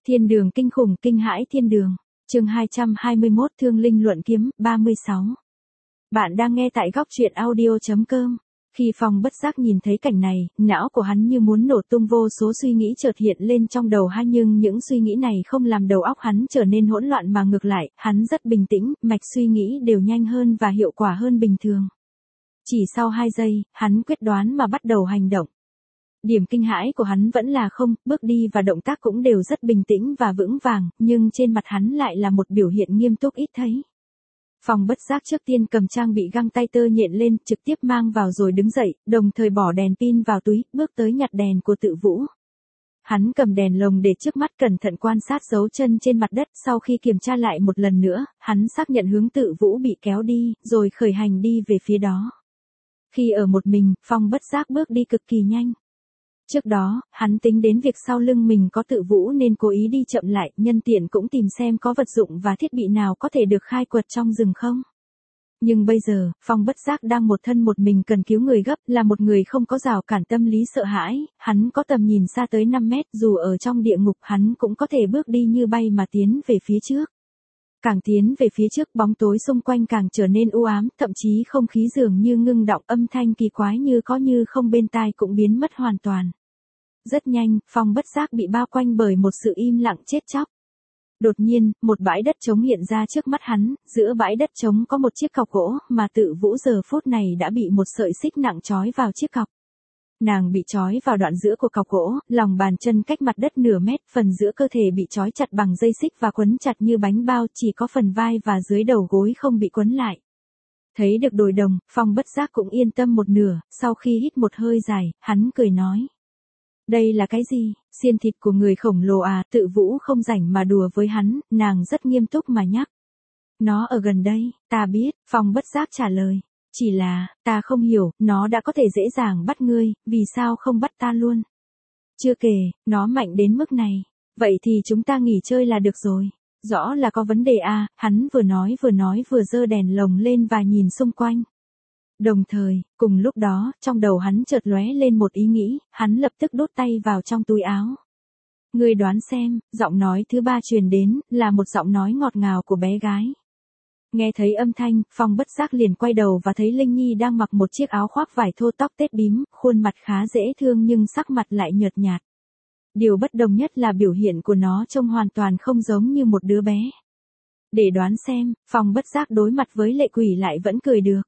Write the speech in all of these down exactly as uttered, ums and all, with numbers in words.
Thiên đường kinh khủng kinh hãi thiên đường. Chương hai trăm hai mươi mốt Thương linh luận kiếm, ba mươi sáu. Bạn đang nghe tại góc truyện audio chấm com. Khi Phong bất giác nhìn thấy cảnh này, não của hắn như muốn nổ tung, vô số suy nghĩ chợt hiện lên trong đầu hắn, nhưng những suy nghĩ này không làm đầu óc hắn trở nên hỗn loạn mà ngược lại, hắn rất bình tĩnh, mạch suy nghĩ đều nhanh hơn và hiệu quả hơn bình thường. Chỉ sau hai giây, hắn quyết đoán mà bắt đầu hành động. Điểm kinh hãi của hắn vẫn là không, bước đi và động tác cũng đều rất bình tĩnh và vững vàng, nhưng trên mặt hắn lại là một biểu hiện nghiêm túc ít thấy. Phong bất giác trước tiên cầm trang bị găng tay tơ nhện lên, trực tiếp mang vào rồi đứng dậy, đồng thời bỏ đèn pin vào túi, bước tới nhặt đèn của Tự Vũ. Hắn cầm đèn lồng để trước mắt, cẩn thận quan sát dấu chân trên mặt đất, sau khi kiểm tra lại một lần nữa, hắn xác nhận hướng Tự Vũ bị kéo đi, rồi khởi hành đi về phía đó. Khi ở một mình, Phong bất giác bước đi cực kỳ nhanh. Trước đó, hắn tính đến việc sau lưng mình có Tự Vũ nên cố ý đi chậm lại, nhân tiện cũng tìm xem có vật dụng và thiết bị nào có thể được khai quật trong rừng không. Nhưng bây giờ, Phong bất giác đang một thân một mình cần cứu người gấp, là một người không có rào cản tâm lý sợ hãi, hắn có tầm nhìn xa tới năm mét, dù ở trong địa ngục hắn cũng có thể bước đi như bay mà tiến về phía trước. Càng tiến về phía trước, bóng tối xung quanh càng trở nên u ám, thậm chí không khí dường như ngưng đọng, âm thanh kỳ quái như có như không bên tai cũng biến mất hoàn toàn. Rất nhanh, Phong bất giác bị bao quanh bởi một sự im lặng chết chóc. Đột nhiên, một bãi đất trống hiện ra trước mắt hắn, giữa bãi đất trống có một chiếc cọc gỗ, mà Tự Vũ giờ phút này đã bị một sợi xích nặng trói vào chiếc cọc. Nàng bị trói vào đoạn giữa của cọc gỗ, lòng bàn chân cách mặt đất nửa mét, phần giữa cơ thể bị trói chặt bằng dây xích và quấn chặt như bánh bao, chỉ có phần vai và dưới đầu gối không bị quấn lại. Thấy được đồi đồng, Phong bất giác cũng yên tâm một nửa, sau khi hít một hơi dài, hắn cười nói. Đây là cái gì? Xiên thịt của người khổng lồ à? Tự Vũ không rảnh mà đùa với hắn, nàng rất nghiêm túc mà nhắc. Nó ở gần đây, ta biết, Phong bất giác trả lời. Chỉ là, ta không hiểu, nó đã có thể dễ dàng bắt ngươi, vì sao không bắt ta luôn? Chưa kể, nó mạnh đến mức này. Vậy thì chúng ta nghỉ chơi là được rồi. Rõ là có vấn đề à, hắn vừa nói vừa nói vừa giơ đèn lồng lên và nhìn xung quanh. Đồng thời, cùng lúc đó, trong đầu hắn chợt lóe lên một ý nghĩ, hắn lập tức đút tay vào trong túi áo. Ngươi đoán xem, giọng nói thứ ba truyền đến, là một giọng nói ngọt ngào của bé gái. Nghe thấy âm thanh, Phong bất giác liền quay đầu và thấy Linh Nhi đang mặc một chiếc áo khoác vải thô, tóc tết bím, khuôn mặt khá dễ thương nhưng sắc mặt lại nhợt nhạt. Điều bất đồng nhất là biểu hiện của nó trông hoàn toàn không giống như một đứa bé. Để đoán xem, Phong bất giác đối mặt với lệ quỷ lại vẫn cười được.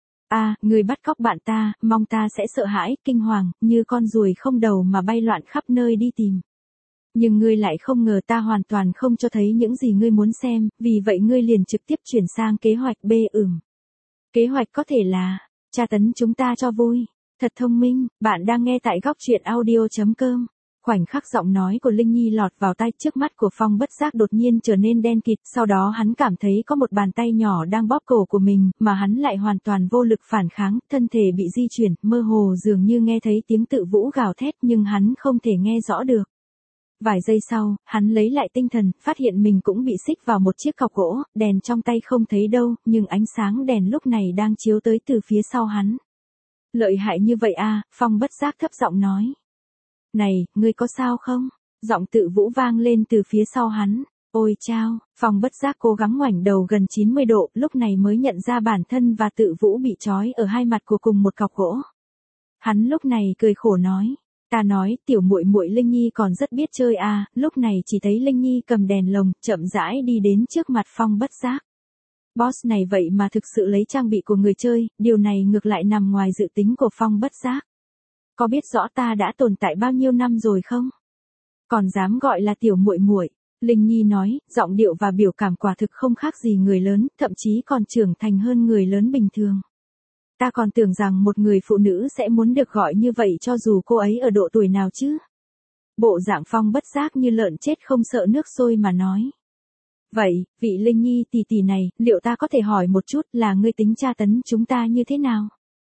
À, ngươi bắt cóc bạn ta, mong ta sẽ sợ hãi, kinh hoàng, như con ruồi không đầu mà bay loạn khắp nơi đi tìm. Nhưng ngươi lại không ngờ ta hoàn toàn không cho thấy những gì ngươi muốn xem, vì vậy ngươi liền trực tiếp chuyển sang kế hoạch B. Ừm. Kế hoạch có thể là, tra tấn chúng ta cho vui. Thật thông minh, bạn đang nghe tại góc truyện audio chấm com. Khoảnh khắc giọng nói của Linh Nhi lọt vào tai, trước mắt của Phong bất giác đột nhiên trở nên đen kịt, sau đó hắn cảm thấy có một bàn tay nhỏ đang bóp cổ của mình, mà hắn lại hoàn toàn vô lực phản kháng, thân thể bị di chuyển, mơ hồ dường như nghe thấy tiếng Tự Vũ gào thét nhưng hắn không thể nghe rõ được. Vài giây sau, hắn lấy lại tinh thần, phát hiện mình cũng bị xích vào một chiếc cọc gỗ, đèn trong tay không thấy đâu, nhưng ánh sáng đèn lúc này đang chiếu tới từ phía sau hắn. Lợi hại như vậy à, Phong bất giác thấp giọng nói. Này, ngươi có sao không? Giọng Tự Vũ vang lên từ phía sau hắn. Ôi chao, Phong bất giác cố gắng ngoảnh đầu gần chín mươi độ, lúc này mới nhận ra bản thân và Tự Vũ bị trói ở hai mặt của cùng một cọc gỗ. Hắn lúc này cười khổ nói. Ta nói, tiểu muội muội Linh Nhi còn rất biết chơi à, lúc này chỉ thấy Linh Nhi cầm đèn lồng, chậm rãi đi đến trước mặt Phong bất giác. Boss này vậy mà thực sự lấy trang bị của người chơi, điều này ngược lại nằm ngoài dự tính của Phong bất giác. Có biết rõ ta đã tồn tại bao nhiêu năm rồi không? Còn dám gọi là tiểu muội muội? Linh Nhi nói, giọng điệu và biểu cảm quả thực không khác gì người lớn, thậm chí còn trưởng thành hơn người lớn bình thường. Ta còn tưởng rằng một người phụ nữ sẽ muốn được gọi như vậy cho dù cô ấy ở độ tuổi nào chứ. Bộ dạng Phong bất giác như lợn chết không sợ nước sôi mà nói. Vậy, vị Linh Nhi tỷ tỷ này, liệu ta có thể hỏi một chút là ngươi tính tra tấn chúng ta như thế nào?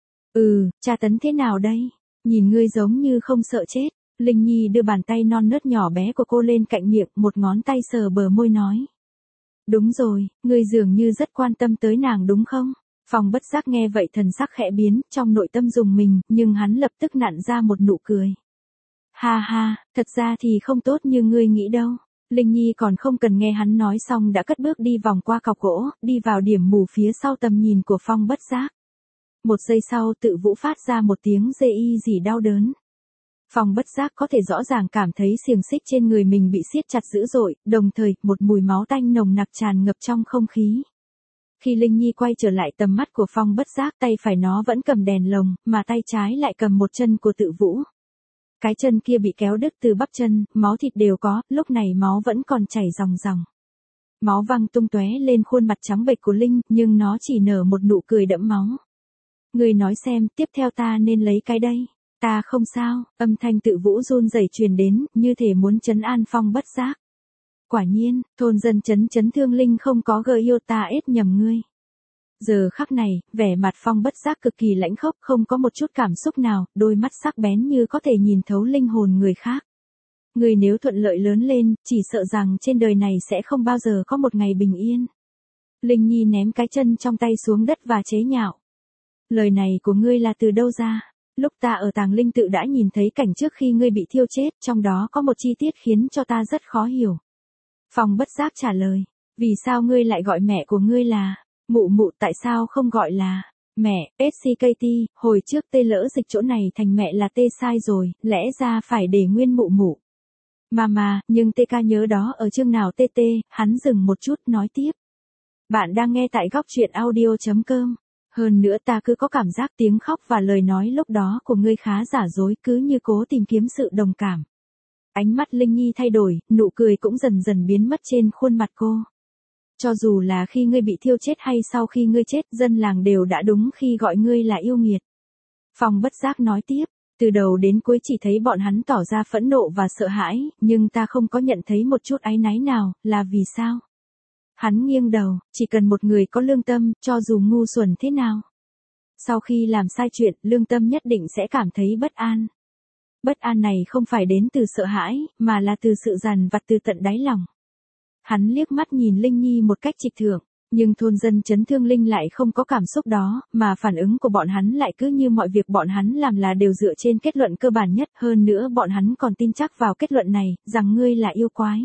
Ừ, tra tấn thế nào đây? Nhìn ngươi giống như không sợ chết. Linh Nhi đưa bàn tay non nớt nhỏ bé của cô lên cạnh miệng, một ngón tay sờ bờ môi nói. Đúng rồi, ngươi dường như rất quan tâm tới nàng đúng không? Phong bất giác nghe vậy thần sắc khẽ biến, trong nội tâm rùng mình, nhưng hắn lập tức nặn ra một nụ cười. Ha ha, thật ra thì không tốt như ngươi nghĩ đâu. Linh Nhi còn không cần nghe hắn nói xong đã cất bước đi vòng qua cọc gỗ, đi vào điểm mù phía sau tầm nhìn của Phong Bất Giác. Một giây sau Tự Vũ phát ra một tiếng rê y gì đau đớn. Phong Bất Giác có thể rõ ràng cảm thấy xiềng xích trên người mình bị siết chặt dữ dội, đồng thời một mùi máu tanh nồng nặc tràn ngập trong không khí. Khi Linh Nhi quay trở lại tầm mắt của Phong Bất Giác, tay phải nó vẫn cầm đèn lồng, mà tay trái lại cầm một chân của Tự Vũ. Cái chân kia bị kéo đứt từ bắp chân, máu thịt đều có, lúc này máu vẫn còn chảy ròng ròng. Máu văng tung tóe lên khuôn mặt trắng bệch của Linh, nhưng nó chỉ nở một nụ cười đẫm máu. Người nói xem, tiếp theo ta nên lấy cái đây. Ta không sao, âm thanh Tự Vũ run rẩy truyền đến, như thể muốn trấn an Phong Bất Giác. Quả nhiên, thôn dân chấn chấn thương Linh không có gợi yêu ta ết nhầm ngươi. Giờ khắc này, vẻ mặt Phong Bất Giác cực kỳ lãnh khốc, không có một chút cảm xúc nào, đôi mắt sắc bén như có thể nhìn thấu linh hồn người khác. Người nếu thuận lợi lớn lên, chỉ sợ rằng trên đời này sẽ không bao giờ có một ngày bình yên. Linh Nhi ném cái chân trong tay xuống đất và chế nhạo. Lời này của ngươi là từ đâu ra? Lúc ta ở Tàng Linh Tự đã nhìn thấy cảnh trước khi ngươi bị thiêu chết, trong đó có một chi tiết khiến cho ta rất khó hiểu. Phong Bất Giác trả lời, vì sao ngươi lại gọi mẹ của ngươi là mụ mụ, tại sao không gọi là mẹ? ét xê ca tê, hồi trước tê lỡ dịch chỗ này thành mẹ là tê sai rồi, lẽ ra phải để nguyên mụ mụ. Mà mà, nhưng tê ca nhớ đó ở chương nào tê tê, hắn dừng một chút nói tiếp. Bạn đang nghe tại góc truyện audio chấm com. Hơn nữa ta cứ có cảm giác tiếng khóc và lời nói lúc đó của ngươi khá giả dối, cứ như cố tìm kiếm sự đồng cảm. Ánh mắt Linh Nhi thay đổi, nụ cười cũng dần dần biến mất trên khuôn mặt cô. Cho dù là khi ngươi bị thiêu chết hay sau khi ngươi chết, dân làng đều đã đúng khi gọi ngươi là yêu nghiệt. Phong Bất Giác nói tiếp, từ đầu đến cuối chỉ thấy bọn hắn tỏ ra phẫn nộ và sợ hãi, nhưng ta không có nhận thấy một chút áy náy nào, là vì sao? Hắn nghiêng đầu, chỉ cần một người có lương tâm, cho dù ngu xuẩn thế nào. Sau khi làm sai chuyện, lương tâm nhất định sẽ cảm thấy bất an. Bất an này không phải đến từ sợ hãi, mà là từ sự dằn vặt từ tận đáy lòng. Hắn liếc mắt nhìn Linh Nhi một cách trịch thượng, nhưng thôn dân chấn thương Linh lại không có cảm xúc đó, mà phản ứng của bọn hắn lại cứ như mọi việc bọn hắn làm là đều dựa trên kết luận cơ bản nhất, hơn nữa bọn hắn còn tin chắc vào kết luận này, rằng ngươi là yêu quái.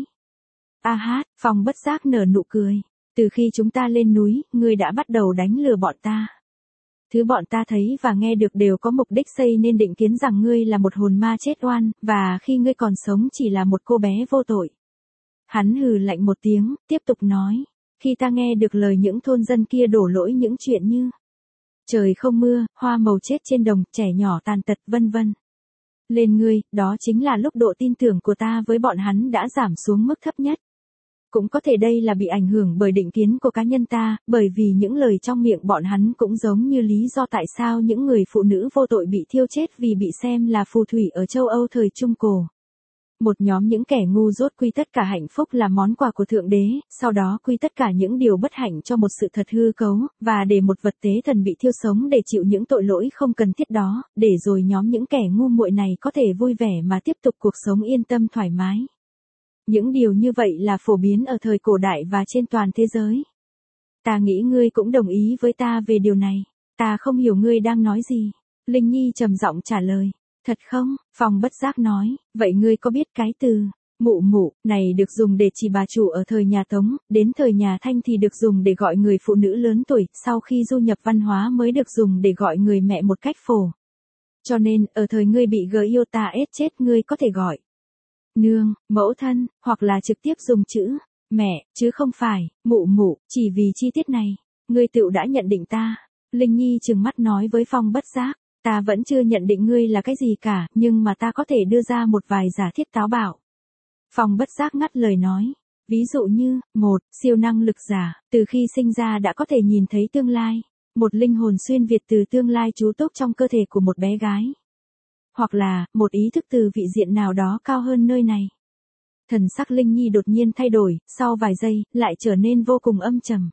A hát, Phong Bất Giác nở nụ cười, từ khi chúng ta lên núi, ngươi đã bắt đầu đánh lừa bọn ta. Thứ bọn ta thấy và nghe được đều có mục đích xây nên định kiến rằng ngươi là một hồn ma chết oan, và khi ngươi còn sống chỉ là một cô bé vô tội. Hắn hừ lạnh một tiếng, tiếp tục nói, khi ta nghe được lời những thôn dân kia đổ lỗi những chuyện như trời không mưa, hoa màu chết trên đồng, trẻ nhỏ tàn tật vân vân lên ngươi, đó chính là lúc độ tin tưởng của ta với bọn hắn đã giảm xuống mức thấp nhất. Cũng có thể đây là bị ảnh hưởng bởi định kiến của cá nhân ta, bởi vì những lời trong miệng bọn hắn cũng giống như lý do tại sao những người phụ nữ vô tội bị thiêu chết vì bị xem là phù thủy ở châu Âu thời Trung Cổ. Một nhóm những kẻ ngu dốt quy tất cả hạnh phúc là món quà của Thượng Đế, sau đó quy tất cả những điều bất hạnh cho một sự thật hư cấu, và để một vật tế thần bị thiêu sống để chịu những tội lỗi không cần thiết đó, để rồi nhóm những kẻ ngu muội này có thể vui vẻ mà tiếp tục cuộc sống yên tâm thoải mái. Những điều như vậy là phổ biến ở thời cổ đại và trên toàn thế giới. Ta nghĩ ngươi cũng đồng ý với ta về điều này. Ta không hiểu ngươi đang nói gì. Linh Nhi trầm giọng trả lời. Thật không? Phong Bất Giác nói. Vậy ngươi có biết cái từ mụ mụ này được dùng để chỉ bà chủ ở thời nhà Tống, đến thời nhà Thanh thì được dùng để gọi người phụ nữ lớn tuổi, sau khi du nhập văn hóa mới được dùng để gọi người mẹ một cách phổ. Cho nên, ở thời ngươi bị gờ yêu ta ết chết ngươi có thể gọi nương, mẫu thân, hoặc là trực tiếp dùng chữ mẹ, chứ không phải mụ mụ, chỉ vì chi tiết này, ngươi tựu đã nhận định ta. Linh Nhi trừng mắt nói với Phong Bất Giác, ta vẫn chưa nhận định ngươi là cái gì cả, nhưng mà ta có thể đưa ra một vài giả thiết táo bạo. Phong Bất Giác ngắt lời nói, ví dụ như, một, siêu năng lực giả, từ khi sinh ra đã có thể nhìn thấy tương lai, một linh hồn xuyên việt từ tương lai trú túc trong cơ thể của một bé gái. Hoặc là, một ý thức từ vị diện nào đó cao hơn nơi này. Thần sắc Linh Nhi đột nhiên thay đổi, sau vài giây, lại trở nên vô cùng âm trầm.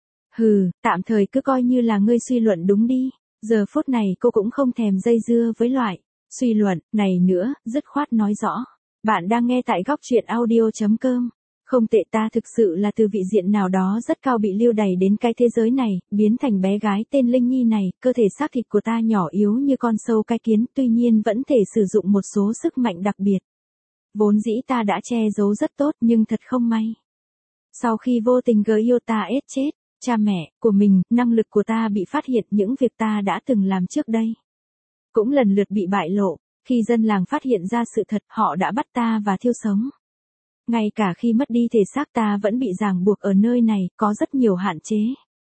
Hừ, tạm thời cứ coi như là ngươi suy luận đúng đi. Giờ phút này cô cũng không thèm dây dưa với loại suy luận này nữa, dứt khoát nói rõ. Bạn đang nghe tại góc truyện audio chấm com. Không tệ, ta thực sự là từ vị diện nào đó rất cao bị lưu đày đến cái thế giới này, biến thành bé gái tên Linh Nhi này, cơ thể xác thịt của ta nhỏ yếu như con sâu cái kiến, tuy nhiên vẫn thể sử dụng một số sức mạnh đặc biệt. Vốn dĩ ta đã che giấu rất tốt nhưng thật không may. Sau khi vô tình gỡ yêu ta ết chết, cha mẹ của mình, năng lực của ta bị phát hiện, những việc ta đã từng làm trước đây cũng lần lượt bị bại lộ. Khi dân làng phát hiện ra sự thật, họ đã bắt ta và thiêu sống. Ngay cả khi mất đi thể xác ta vẫn bị ràng buộc ở nơi này, có rất nhiều hạn chế.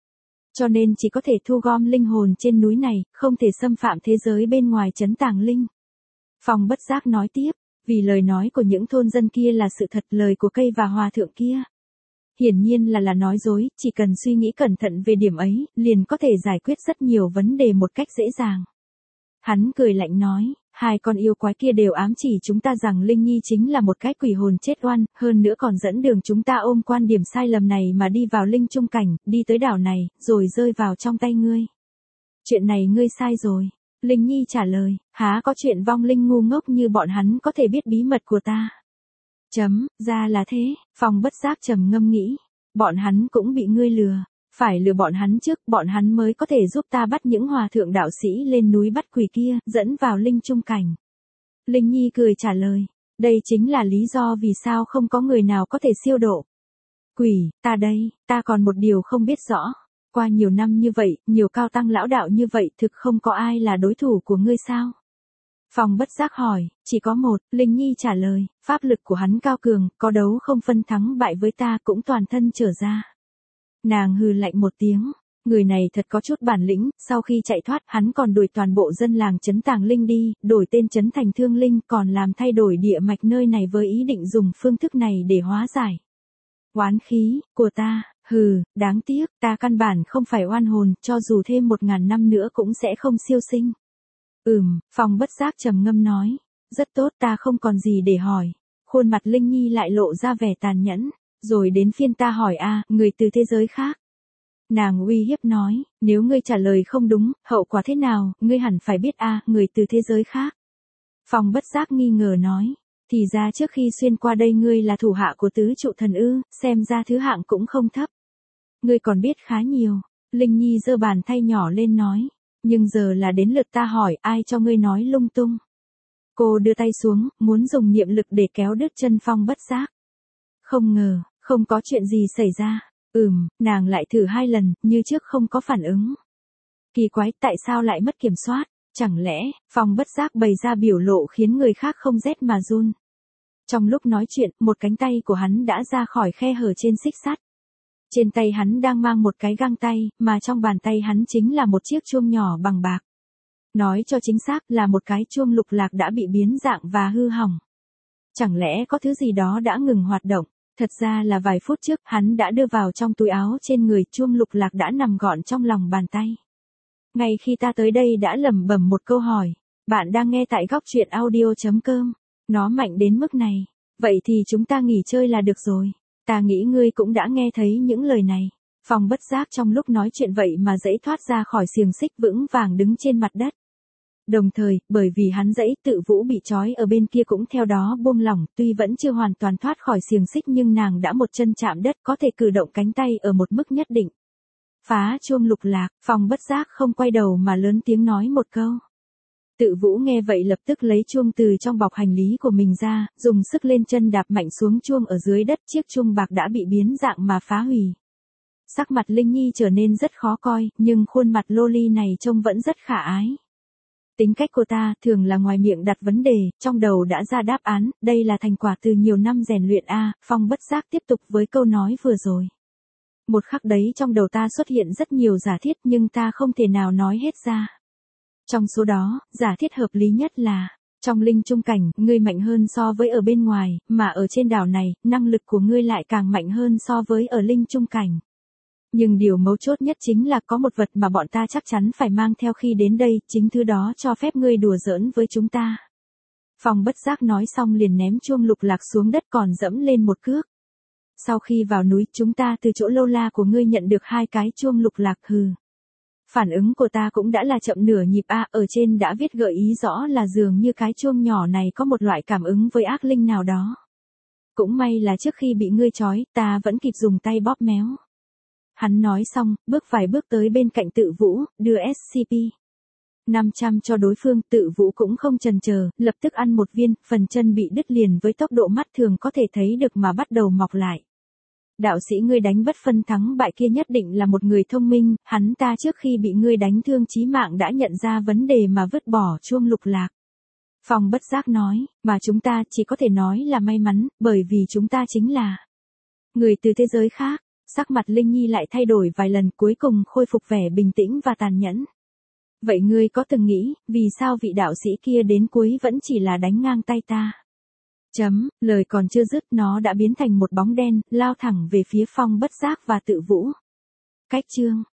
Cho nên chỉ có thể thu gom linh hồn trên núi này, không thể xâm phạm thế giới bên ngoài trấn tàng linh. Phong bất giác nói tiếp, vì lời nói của những thôn dân kia là sự thật, lời của cây và hòa thượng kia hiển nhiên là là nói dối, chỉ cần suy nghĩ cẩn thận về điểm ấy, liền có thể giải quyết rất nhiều vấn đề một cách dễ dàng. Hắn cười lạnh nói, hai con yêu quái kia đều ám chỉ chúng ta rằng Linh Nhi chính là một cái quỷ hồn chết oan, hơn nữa còn dẫn đường chúng ta ôm quan điểm sai lầm này mà đi vào linh trung cảnh, đi tới đảo này, rồi rơi vào trong tay ngươi. Chuyện này ngươi sai rồi. Linh Nhi trả lời, há có chuyện vong linh ngu ngốc như bọn hắn có thể biết bí mật của ta. Chấm, ra là thế, Phong bất giác trầm ngâm nghĩ, bọn hắn cũng bị ngươi lừa, phải lừa bọn hắn trước, bọn hắn mới có thể giúp ta bắt những hòa thượng đạo sĩ lên núi bắt quỷ kia, dẫn vào linh trung cảnh. Linh Nhi cười trả lời, đây chính là lý do vì sao không có người nào có thể siêu độ quỷ, ta đây, ta còn một điều không biết rõ. Qua nhiều năm như vậy, nhiều cao tăng lão đạo như vậy, thực không có ai là đối thủ của ngươi sao? Phong bất giác hỏi, chỉ có một, Linh Nhi trả lời, pháp lực của hắn cao cường, có đấu không phân thắng bại với ta cũng toàn thân trở ra. Nàng hừ lạnh một tiếng, người này thật có chút bản lĩnh, sau khi chạy thoát, hắn còn đuổi toàn bộ dân làng trấn tàng linh đi, đổi tên trấn thành Thương Linh, còn làm thay đổi địa mạch nơi này với ý định dùng phương thức này để hóa giải oán khí của ta. Hừ, đáng tiếc, ta căn bản không phải oan hồn, cho dù thêm một ngàn năm nữa cũng sẽ không siêu sinh. Ừm, Phong bất giác trầm ngâm nói, rất tốt, ta không còn gì để hỏi. Khuôn mặt Linh Nhi lại lộ ra vẻ tàn nhẫn, rồi đến phiên ta hỏi a, người từ thế giới khác. Nàng uy hiếp nói, nếu ngươi trả lời không đúng, hậu quả thế nào, ngươi hẳn phải biết a, người từ thế giới khác. Phong bất giác nghi ngờ nói, thì ra trước khi xuyên qua đây ngươi là thủ hạ của tứ trụ thần ư, xem ra thứ hạng cũng không thấp. Ngươi còn biết khá nhiều. Linh Nhi giơ bàn tay nhỏ lên nói, nhưng giờ là đến lượt ta hỏi, ai cho ngươi nói lung tung. Cô đưa tay xuống, muốn dùng niệm lực để kéo đứt chân Phong bất giác. Không ngờ, không có chuyện gì xảy ra. Ừm, nàng lại thử hai lần, như trước không có phản ứng. Kỳ quái, tại sao lại mất kiểm soát? Chẳng lẽ, Phong bất giác bày ra biểu lộ khiến người khác không rét mà run. Trong lúc nói chuyện, một cánh tay của hắn đã ra khỏi khe hở trên xích sắt. Trên tay hắn đang mang một cái găng tay, mà trong bàn tay hắn chính là một chiếc chuông nhỏ bằng bạc. Nói cho chính xác là một cái chuông lục lạc đã bị biến dạng và hư hỏng. Chẳng lẽ có thứ gì đó đã ngừng hoạt động? Thật ra là vài phút trước, hắn đã đưa vào trong túi áo trên người, chuông lục lạc đã nằm gọn trong lòng bàn tay. Ngay khi ta tới đây đã lẩm bẩm một câu hỏi. Bạn đang nghe tại góc truyện audio chấm com. Nó mạnh đến mức này. Vậy thì chúng ta nghỉ chơi là được rồi. Ta nghĩ ngươi cũng đã nghe thấy những lời này. Phong bất giác trong lúc nói chuyện vậy mà dãy thoát ra khỏi xiềng xích, vững vàng đứng trên mặt đất. Đồng thời, bởi vì hắn dãy, Tự Vũ bị trói ở bên kia cũng theo đó buông lỏng, tuy vẫn chưa hoàn toàn thoát khỏi xiềng xích nhưng nàng đã một chân chạm đất, có thể cử động cánh tay ở một mức nhất định. Phá chuông lục lạc, Phong bất giác không quay đầu mà lớn tiếng nói một câu. Tự Vũ nghe vậy lập tức lấy chuông từ trong bọc hành lý của mình ra, dùng sức lên chân đạp mạnh xuống chuông ở dưới đất, chiếc chuông bạc đã bị biến dạng mà phá hủy. Sắc mặt Linh Nhi trở nên rất khó coi, nhưng khuôn mặt loli này trông vẫn rất khả ái. Tính cách cô ta thường là ngoài miệng đặt vấn đề, trong đầu đã ra đáp án, đây là thành quả từ nhiều năm rèn luyện a. Phong bất giác tiếp tục với câu nói vừa rồi. Một khắc đấy trong đầu ta xuất hiện rất nhiều giả thiết nhưng ta không thể nào nói hết ra. Trong số đó, giả thiết hợp lý nhất là, trong linh trung cảnh, ngươi mạnh hơn so với ở bên ngoài, mà ở trên đảo này, năng lực của ngươi lại càng mạnh hơn so với ở linh trung cảnh. Nhưng điều mấu chốt nhất chính là có một vật mà bọn ta chắc chắn phải mang theo khi đến đây, chính thứ đó cho phép ngươi đùa giỡn với chúng ta. Phong bất giác nói xong liền ném chuông lục lạc xuống đất còn dẫm lên một cước. Sau khi vào núi, chúng ta từ chỗ lâu la của ngươi nhận được hai cái chuông lục lạc. Hừ. Phản ứng của ta cũng đã là chậm nửa nhịp a, ở trên đã viết gợi ý rõ là dường như cái chuông nhỏ này có một loại cảm ứng với ác linh nào đó. Cũng may là trước khi bị ngươi trói, ta vẫn kịp dùng tay bóp méo. Hắn nói xong, bước vài bước tới bên cạnh Tự Vũ, đưa ét xê pê năm trăm cho đối phương, Tự Vũ cũng không chần chờ, lập tức ăn một viên, phần chân bị đứt liền với tốc độ mắt thường có thể thấy được mà bắt đầu mọc lại. Đạo sĩ ngươi đánh bất phân thắng bại kia nhất định là một người thông minh, hắn ta trước khi bị ngươi đánh thương chí mạng đã nhận ra vấn đề mà vứt bỏ chuông lục lạc. Phong bất giác nói, mà chúng ta chỉ có thể nói là may mắn, bởi vì chúng ta chính là người từ thế giới khác. Sắc mặt Linh Nhi lại thay đổi vài lần, cuối cùng khôi phục vẻ bình tĩnh và tàn nhẫn. Vậy ngươi có từng nghĩ, vì sao vị đạo sĩ kia đến cuối vẫn chỉ là đánh ngang tay ta? Chấm, lời còn chưa dứt nó đã biến thành một bóng đen, lao thẳng về phía Phong bất giác và Tự Vũ. Cách chương